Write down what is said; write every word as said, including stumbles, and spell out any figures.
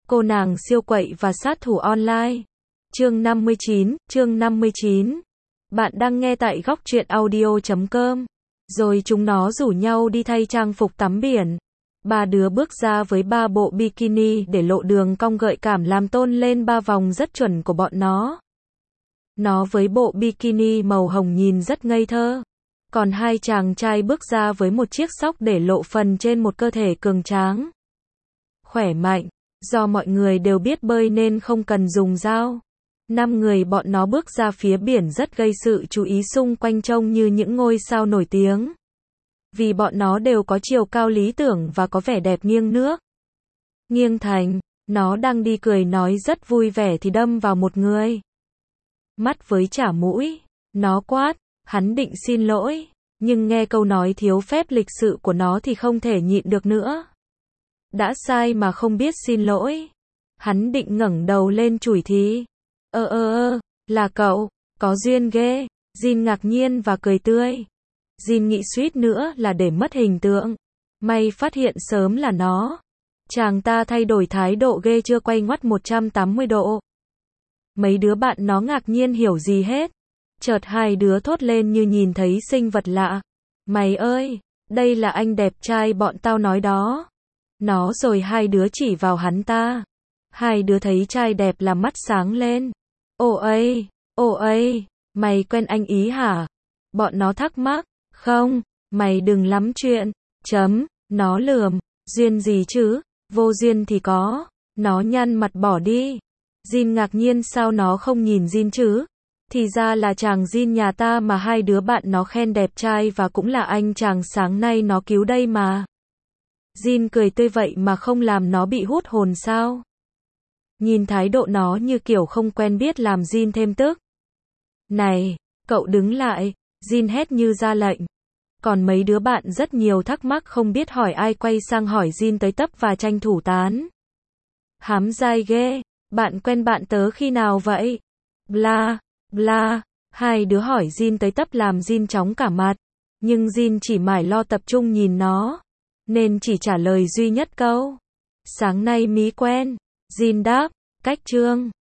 Cô nàng siêu quậy và sát thủ online. Chương năm mươi chín, chương năm mươi chín. Bạn đang nghe tại góc truyện audio chấm com. Rồi chúng nó rủ nhau đi thay trang phục tắm biển. Ba đứa bước ra với ba bộ bikini để lộ đường cong gợi cảm làm tôn lên ba vòng rất chuẩn của bọn nó. Nó với bộ bikini màu hồng nhìn rất ngây thơ. Còn hai chàng trai bước ra với một chiếc sóc để lộ phần trên một cơ thể cường tráng, khỏe mạnh. Do mọi người đều biết bơi nên không cần dùng dao. Năm người bọn nó bước ra phía biển rất gây sự chú ý xung quanh trông như những ngôi sao nổi tiếng. Vì bọn nó đều có chiều cao lý tưởng và có vẻ đẹp nghiêng nước. Nghiêng thành, nó đang đi cười nói rất vui vẻ thì đâm vào một người. Mắt với chả mũi, nó quát, hắn định xin lỗi, nhưng nghe câu nói thiếu phép lịch sự của nó thì không thể nhịn được nữa. Đã sai mà không biết xin lỗi. Hắn định ngẩng đầu lên chửi thì. Ơ ơ ơ, là cậu, có duyên ghê. Jin ngạc nhiên và cười tươi. Jin nghĩ suýt nữa là để mất hình tượng. May phát hiện sớm là nó. Chàng ta thay đổi thái độ ghê chưa quay ngoắt một trăm tám mươi độ. Mấy đứa bạn nó ngạc nhiên hiểu gì hết. Chợt hai đứa thốt lên như nhìn thấy sinh vật lạ. Mày ơi, đây là anh đẹp trai bọn tao nói đó. Nó rồi hai đứa chỉ vào hắn ta. Hai đứa thấy trai đẹp là mắt sáng lên. Ồ ây, ồ ây, mày quen anh ý hả? Bọn nó thắc mắc. Không, mày đừng lắm chuyện. Chấm, nó lườm. Duyên gì chứ? Vô duyên thì có. Nó nhăn mặt bỏ đi. Jin ngạc nhiên sao nó không nhìn Jin chứ? Thì ra là chàng Jin nhà ta mà hai đứa bạn nó khen đẹp trai và cũng là anh chàng sáng nay nó cứu đây mà. Jin cười tươi vậy mà không làm nó bị hút hồn sao? Nhìn thái độ nó như kiểu không quen biết làm Jin thêm tức. Này, cậu đứng lại, Jin hét như ra lệnh. Còn mấy đứa bạn rất nhiều thắc mắc không biết hỏi ai quay sang hỏi Jin tới tấp và tranh thủ tán. Hám dai ghê, bạn quen bạn tớ khi nào vậy? Bla, bla, hai đứa hỏi Jin tới tấp làm Jin chóng cả mặt. Nhưng Jin chỉ mải lo tập trung nhìn nó. Nên chỉ trả lời duy nhất câu. Sáng nay mí quen. Jin đáp, cách trương.